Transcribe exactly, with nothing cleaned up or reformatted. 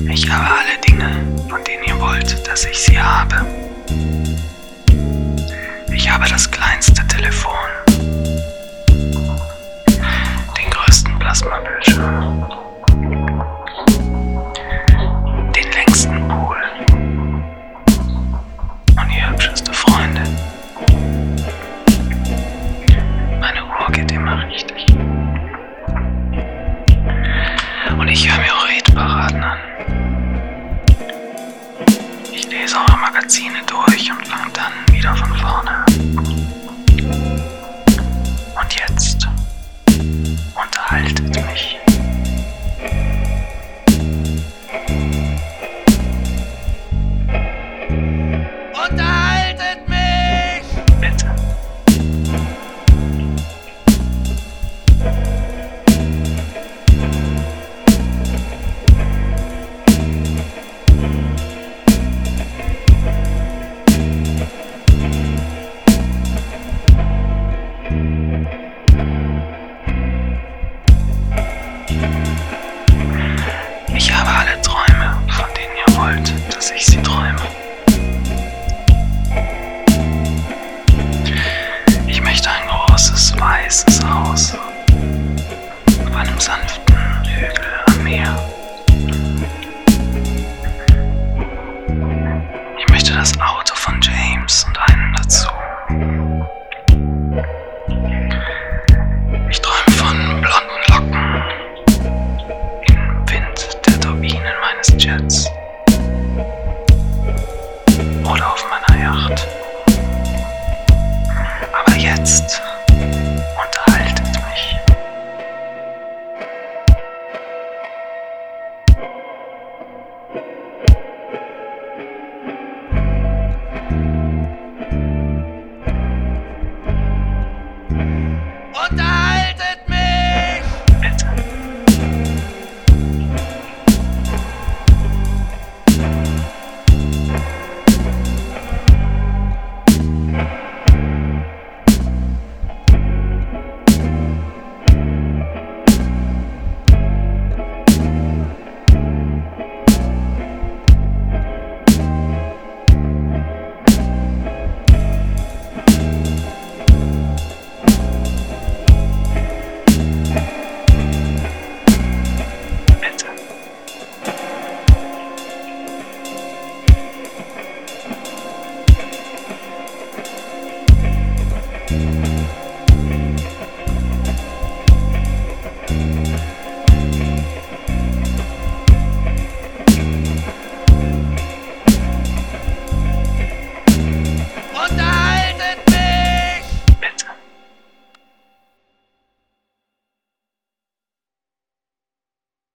Ich habe alle Dinge, von denen ihr wollt, dass ich sie habe. Ich habe das kleinste Telefon, den größten Plasmabildschirm, den längsten Pool und die hübscheste Freundin. Meine Uhr geht immer richtig. Und ich höre mir eure Hitparaden an. Ich lese eure Magazine durch und lang dann wieder von vorne. Und jetzt unterhaltet mich. Unterhaltet mich! Bitte. Ich habe alle Träume, von denen ihr wollt, dass ich sie träume. Ich möchte ein großes, weißes Haus auf einem sanften Hügel am Meer. Ich möchte das Auto von James und einen dazu. Ich träume von blonden Locken im Wind der Turbinen meines Jets oder auf meiner Yacht. Aber jetzt unterhaltet mich. Unterhaltet mich!